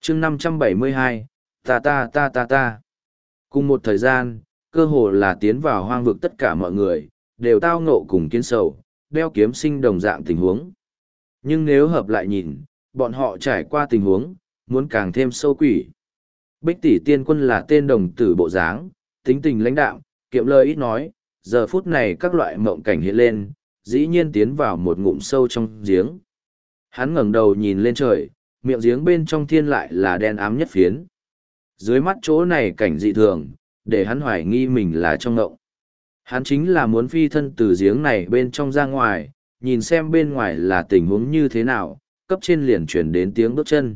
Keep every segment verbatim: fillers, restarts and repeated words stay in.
chương năm trăm bảy mươi hai, ta ta ta ta ta. Cùng một thời gian, cơ hồ là tiến vào hoang vực tất cả mọi người, đều tao ngộ cùng kiến sầu, đeo kiếm sinh đồng dạng tình huống. Nhưng nếu hợp lại nhìn, bọn họ trải qua tình huống, muốn càng thêm sâu quỷ. Bích tỷ tiên quân là tên đồng tử bộ dáng, tính tình lãnh đạm, kiệm lời ít nói, giờ phút này các loại mộng cảnh hiện lên, dĩ nhiên tiến vào một ngụm sâu trong giếng. Hắn ngẩng đầu nhìn lên trời, miệng giếng bên trong thiên lại là đen ám nhất phiến. Dưới mắt chỗ này cảnh dị thường, để hắn hoài nghi mình là trong ngộng. Hắn chính là muốn phi thân từ giếng này bên trong ra ngoài, nhìn xem bên ngoài là tình huống như thế nào, cấp trên liền chuyển đến tiếng bước chân.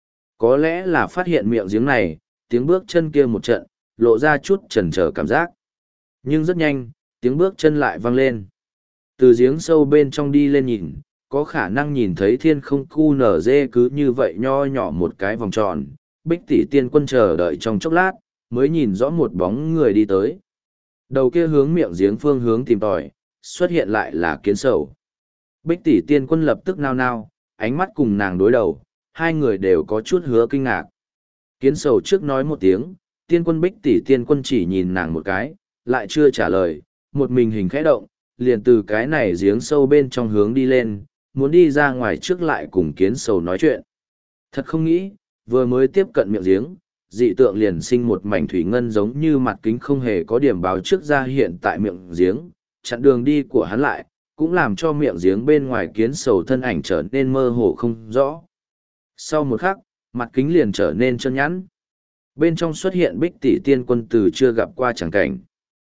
Có lẽ là phát hiện miệng giếng này, tiếng bước chân kia một trận, lộ ra chút chần chờ cảm giác. Nhưng rất nhanh, tiếng bước chân lại vang lên. Từ giếng sâu bên trong đi lên nhìn, có khả năng nhìn thấy thiên không cu nở dê cứ như vậy nho nhỏ một cái vòng tròn. Bích tỷ tiên quân chờ đợi trong chốc lát, mới nhìn rõ một bóng người đi tới. Đầu kia hướng miệng giếng phương hướng tìm tòi, xuất hiện lại là kiến sầu. Bích tỷ tiên quân lập tức nao nao, ánh mắt cùng nàng đối đầu, hai người đều có chút hứa kinh ngạc. Kiến sầu trước nói một tiếng, tiên quân bích tỷ tiên quân chỉ nhìn nàng một cái, lại chưa trả lời, một mình hình khẽ động, liền từ cái này giếng sâu bên trong hướng đi lên, muốn đi ra ngoài trước lại cùng kiến sầu nói chuyện. Thật không nghĩ, vừa mới tiếp cận miệng giếng, dị tượng liền sinh một mảnh thủy ngân giống như mặt kính không hề có điểm báo trước ra hiện tại miệng giếng, chặn đường đi của hắn lại, cũng làm cho miệng giếng bên ngoài kiến sầu thân ảnh trở nên mơ hồ không rõ. Sau một khắc, mặt kính liền trở nên chân nhẵn. Bên trong xuất hiện bích tỷ tiên quân từ chưa gặp qua chẳng cảnh.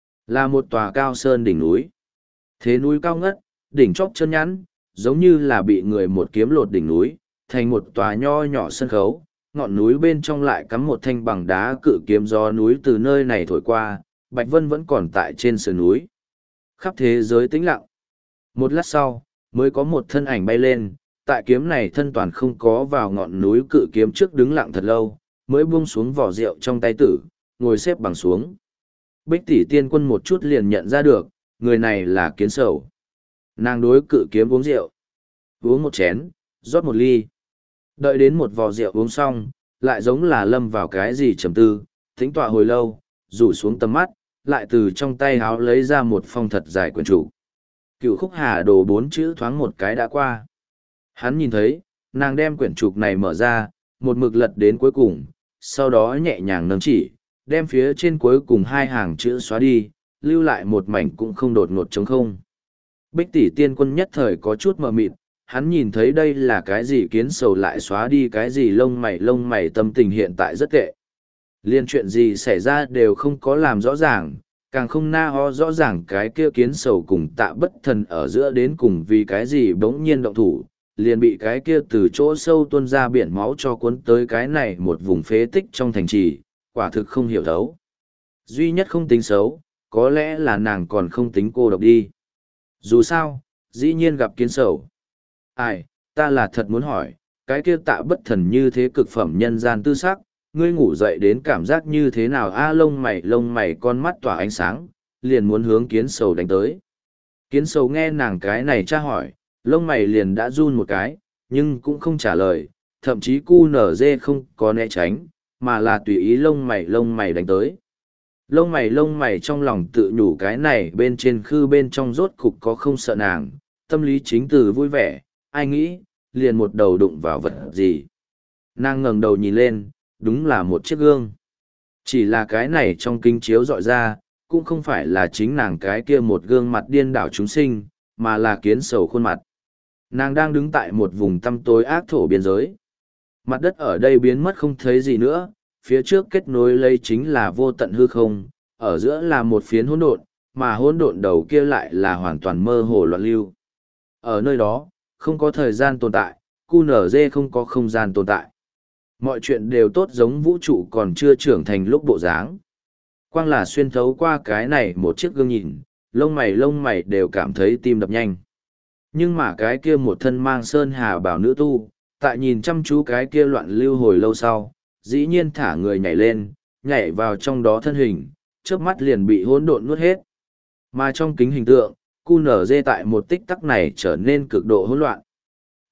Là một tòa cao sơn đỉnh núi. Thế núi cao ngất, đỉnh chóp chân nhẵn, giống như là bị người một kiếm lột đỉnh núi, thành một tòa nho nhỏ sân khấu. Ngọn núi bên trong lại cắm một thanh bằng đá cự kiếm gió núi từ nơi này thổi qua, Bạch Vân vẫn còn tại trên sườn núi. Khắp thế giới tĩnh lặng. Một lát sau, mới có một thân ảnh bay lên, tại kiếm này thân toàn không có vào ngọn núi cự kiếm trước đứng lặng thật lâu, mới buông xuống vỏ rượu trong tay tử, ngồi xếp bằng xuống. Bích tỷ tiên quân một chút liền nhận ra được, người này là kiến sầu. Nàng đối cự kiếm uống rượu. Uống một chén, rót một ly. Đợi đến một vò rượu uống xong, lại giống là lâm vào cái gì trầm tư, thính tọa hồi lâu, rủ xuống tầm mắt, lại từ trong tay háo lấy ra một phong thật dài quyển trục. Cựu khúc hà đồ bốn chữ thoáng một cái đã qua. Hắn nhìn thấy, nàng đem quyển trục này mở ra, một mực lật đến cuối cùng, sau đó nhẹ nhàng nâng chỉ, đem phía trên cuối cùng hai hàng chữ xóa đi, lưu lại một mảnh cũng không đột ngột trống không. Bích tỷ tiên quân nhất thời có chút mờ mịt, hắn nhìn thấy đây là cái gì kiến sầu lại xóa đi cái gì lông mày lông mày tâm tình hiện tại rất tệ. Liên chuyện gì xảy ra đều không có làm rõ ràng, càng không na ho rõ ràng cái kia kiến sầu cùng tạ bất thần ở giữa đến cùng vì cái gì bỗng nhiên động thủ, liền bị cái kia từ chỗ sâu tuôn ra biển máu cho cuốn tới cái này một vùng phế tích trong thành trì, quả thực không hiểu thấu. Duy nhất không tính xấu, có lẽ là nàng còn không tính cô độc đi. Dù sao, dĩ nhiên gặp kiến sầu. Ai, ta là thật muốn hỏi, cái kia tạ bất thần như thế cực phẩm nhân gian tư sắc, ngươi ngủ dậy đến cảm giác như thế nào a lông mày lông mày con mắt tỏa ánh sáng, liền muốn hướng kiến sầu đánh tới. Kiến sầu nghe nàng cái này tra hỏi, lông mày liền đã run một cái, nhưng cũng không trả lời, thậm chí cu nở dê không có né tránh, mà là tùy ý lông mày lông mày đánh tới. Lông mày lông mày trong lòng tự nhủ cái này bên trên khư bên trong rốt cục có không sợ nàng, tâm lý chính từ vui vẻ, ai nghĩ, liền một đầu đụng vào vật gì. Nàng ngẩng đầu nhìn lên, đúng là một chiếc gương. Chỉ là cái này trong kính chiếu dọi ra, cũng không phải là chính nàng cái kia một gương mặt điên đảo chúng sinh, mà là kiến sầu khuôn mặt. Nàng đang đứng tại một vùng tăm tối ác thổ biên giới. Mặt đất ở đây biến mất không thấy gì nữa, phía trước kết nối lấy chính là vô tận hư không, ở giữa là một phiến hỗn độn, mà hỗn độn đầu kia lại là hoàn toàn mơ hồ loạn lưu. Ở nơi đó, không có thời gian tồn tại, cu nở dê không có không gian tồn tại. Mọi chuyện đều tốt giống vũ trụ còn chưa trưởng thành lúc bộ dáng. Quang là xuyên thấu qua cái này một chiếc gương nhìn, lông mày lông mày đều cảm thấy tim đập nhanh. Nhưng mà cái kia một thân mang sơn hà bảo nữ tu, tại nhìn chăm chú cái kia loạn lưu hồi lâu sau, dĩ nhiên thả người nhảy lên, nhảy vào trong đó thân hình, chớp mắt liền bị hỗn độn nuốt hết. Mà trong kính hình tượng, cu nở dê tại một tích tắc này trở nên cực độ hỗn loạn.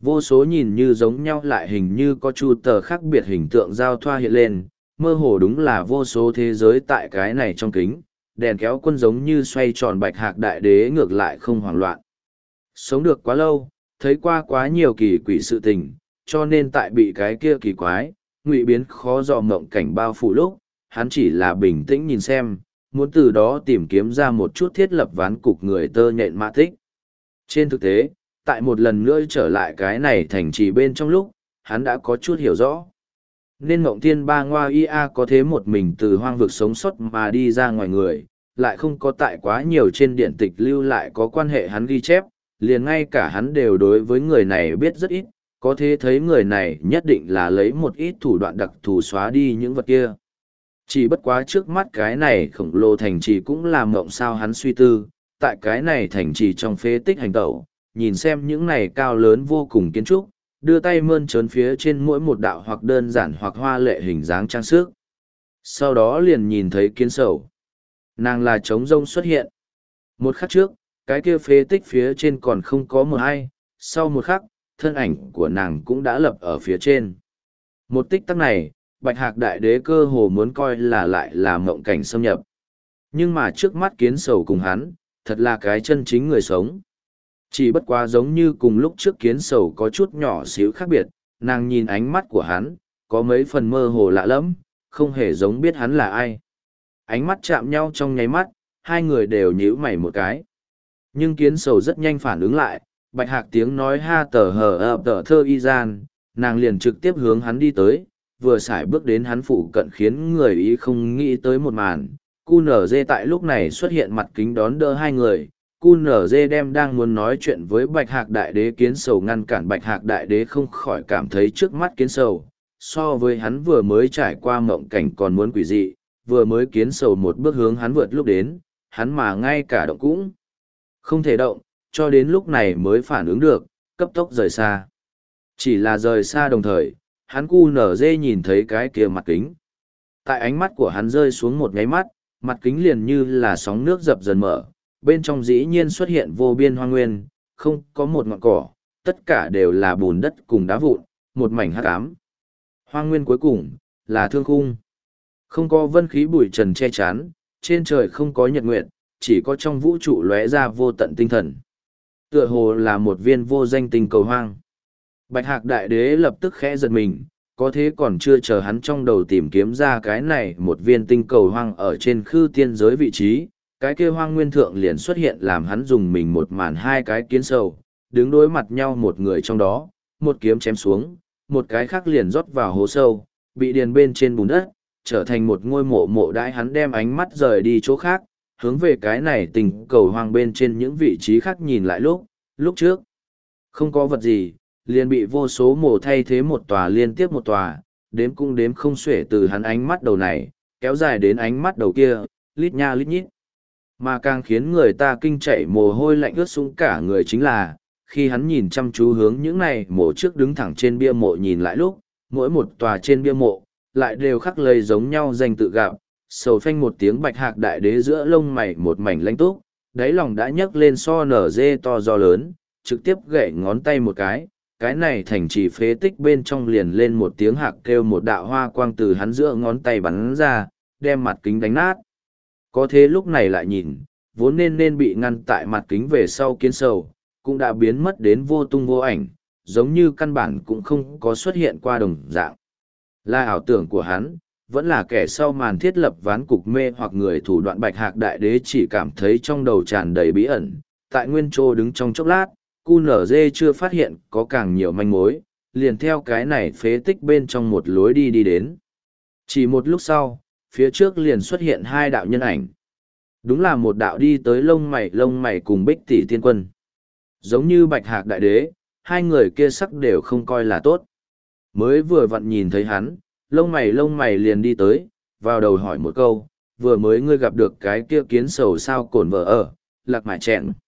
Vô số nhìn như giống nhau lại hình như có chu tờ khác biệt hình tượng giao thoa hiện lên, mơ hồ đúng là vô số thế giới tại cái này trong kính, đèn kéo quân giống như xoay tròn bạch hạc đại đế ngược lại không hoảng loạn. Sống được quá lâu, thấy qua quá nhiều kỳ quỷ sự tình, cho nên tại bị cái kia kỳ quái, ngụy biến khó dò mộng cảnh bao phủ lúc, hắn chỉ là bình tĩnh nhìn xem, muốn từ đó tìm kiếm ra một chút thiết lập ván cục người tơ nhện mã tích. Trên thực tế, tại một lần nữa trở lại cái này thành trì bên trong lúc, hắn đã có chút hiểu rõ. Nên Ngộng Thiên Ba Ngoa i a có thế một mình từ hoang vực sống sót mà đi ra ngoài người, lại không có tại quá nhiều trên điện tịch lưu lại có quan hệ hắn ghi chép, liền ngay cả hắn đều đối với người này biết rất ít, có thế thấy người này nhất định là lấy một ít thủ đoạn đặc thù xóa đi những vật kia. Chỉ bất quá trước mắt cái này khổng lồ thành trì cũng làm mộng sao hắn suy tư, tại cái này thành trì trong phế tích hành tẩu, nhìn xem những này cao lớn vô cùng kiến trúc, đưa tay mơn trớn phía trên mỗi một đạo hoặc đơn giản hoặc hoa lệ hình dáng trang sức. Sau đó liền nhìn thấy kiến sầu. Nàng là trống rông xuất hiện. Một khắc trước, cái kia phế tích phía trên còn không có một ai, sau một khắc, thân ảnh của nàng cũng đã lập ở phía trên. Một tích tắc này, Bạch Hạc Đại Đế cơ hồ muốn coi là lại là mộng cảnh xâm nhập. Nhưng mà trước mắt kiến sầu cùng hắn, thật là cái chân chính người sống. Chỉ bất quá giống như cùng lúc trước kiến sầu có chút nhỏ xíu khác biệt, nàng nhìn ánh mắt của hắn, có mấy phần mơ hồ lạ lẫm, không hề giống biết hắn là ai. Ánh mắt chạm nhau trong nháy mắt, hai người đều nhíu mày một cái. Nhưng kiến sầu rất nhanh phản ứng lại, Bạch Hạc tiếng nói ha tờ hờ ập tờ thơ y gian, nàng liền trực tiếp hướng hắn đi tới, vừa xài bước đến hắn phụ cận khiến người ý không nghĩ tới một màn. Cu nở dê tại lúc này xuất hiện mặt kính đón đỡ hai người, Cu nở dê đem đang muốn nói chuyện với Bạch Hạc Đại Đế kiến sầu ngăn cản Bạch Hạc Đại Đế không khỏi cảm thấy trước mắt kiến sầu, so với hắn vừa mới trải qua mộng cảnh còn muốn quỷ dị, vừa mới kiến sầu một bước hướng hắn vượt lúc đến, hắn mà ngay cả động cũng không thể động, cho đến lúc này mới phản ứng được, cấp tốc rời xa. Chỉ là rời xa đồng thời, hắn cu nở dê nhìn thấy cái kia mặt kính. Tại ánh mắt của hắn rơi xuống một nháy mắt, mặt kính liền như là sóng nước dập dần mở, bên trong dĩ nhiên xuất hiện vô biên hoang nguyên, không có một ngọn cỏ, tất cả đều là bùn đất cùng đá vụn, một mảnh hắc ám. Hoang nguyên cuối cùng, là thương khung. Không có vân khí bụi trần che chắn, trên trời không có nhật nguyệt, chỉ có trong vũ trụ lóe ra vô tận tinh thần. Tựa hồ là một viên vô danh tinh cầu hoang. Bạch Hạc Đại Đế lập tức khẽ giật mình, có thế còn chưa chờ hắn trong đầu tìm kiếm ra cái này một viên tinh cầu hoang ở trên khư tiên giới vị trí, cái kia hoang nguyên thượng liền xuất hiện làm hắn dùng mình một màn hai cái kiến sầu, đứng đối mặt nhau một người trong đó, một kiếm chém xuống, một cái khác liền rót vào hố sâu, bị điền bên trên bùn đất, trở thành một ngôi mộ mộ đãi hắn đem ánh mắt rời đi chỗ khác, hướng về cái này tình cầu hoang bên trên những vị trí khác nhìn lại lúc, lúc trước. Không có vật gì, liền bị vô số mộ thay thế một tòa liên tiếp một tòa, đếm cũng đếm không xuể từ hắn ánh mắt đầu này, kéo dài đến ánh mắt đầu kia, lít nha lít nhít. Mà càng khiến người ta kinh chảy mồ hôi lạnh ướt sũng cả người chính là, khi hắn nhìn chăm chú hướng những này mộ trước đứng thẳng trên bia mộ nhìn lại lúc, mỗi một tòa trên bia mộ, lại đều khắc lây giống nhau danh tự gặp, sầu phanh một tiếng Bạch Hạc Đại Đế giữa lông mày một mảnh lãnh túc, đáy lòng đã nhấc lên so nở dê to do lớn, trực tiếp gậy ngón tay một cái, cái này thành trì phế tích bên trong liền lên một tiếng hạc kêu một đạo hoa quang từ hắn giữa ngón tay bắn ra, đem mặt kính đánh nát. Có thế lúc này lại nhìn, vốn nên nên bị ngăn tại mặt kính về sau kiến sầu, cũng đã biến mất đến vô tung vô ảnh, giống như căn bản cũng không có xuất hiện qua đồng dạng. Là ảo tưởng của hắn, vẫn là kẻ sau màn thiết lập ván cục mê hoặc người thủ đoạn Bạch Hạc Đại Đế chỉ cảm thấy trong đầu tràn đầy bí ẩn, tại nguyên trô đứng trong chốc lát, cu nở dê chưa phát hiện có càng nhiều manh mối, liền theo cái này phế tích bên trong một lối đi đi đến. Chỉ một lúc sau, phía trước liền xuất hiện hai đạo nhân ảnh. Đúng là một đạo đi tới lông mày lông mày cùng Bích Tỷ Tiên Quân. Giống như Bạch Hạc Đại Đế, hai người kia sắc đều không coi là tốt. Mới vừa vặn nhìn thấy hắn, lông mày lông mày liền đi tới, vào đầu hỏi một câu, vừa mới ngươi gặp được cái kia kiến sầu sao cổn vợ ở, lạc mải chẹn.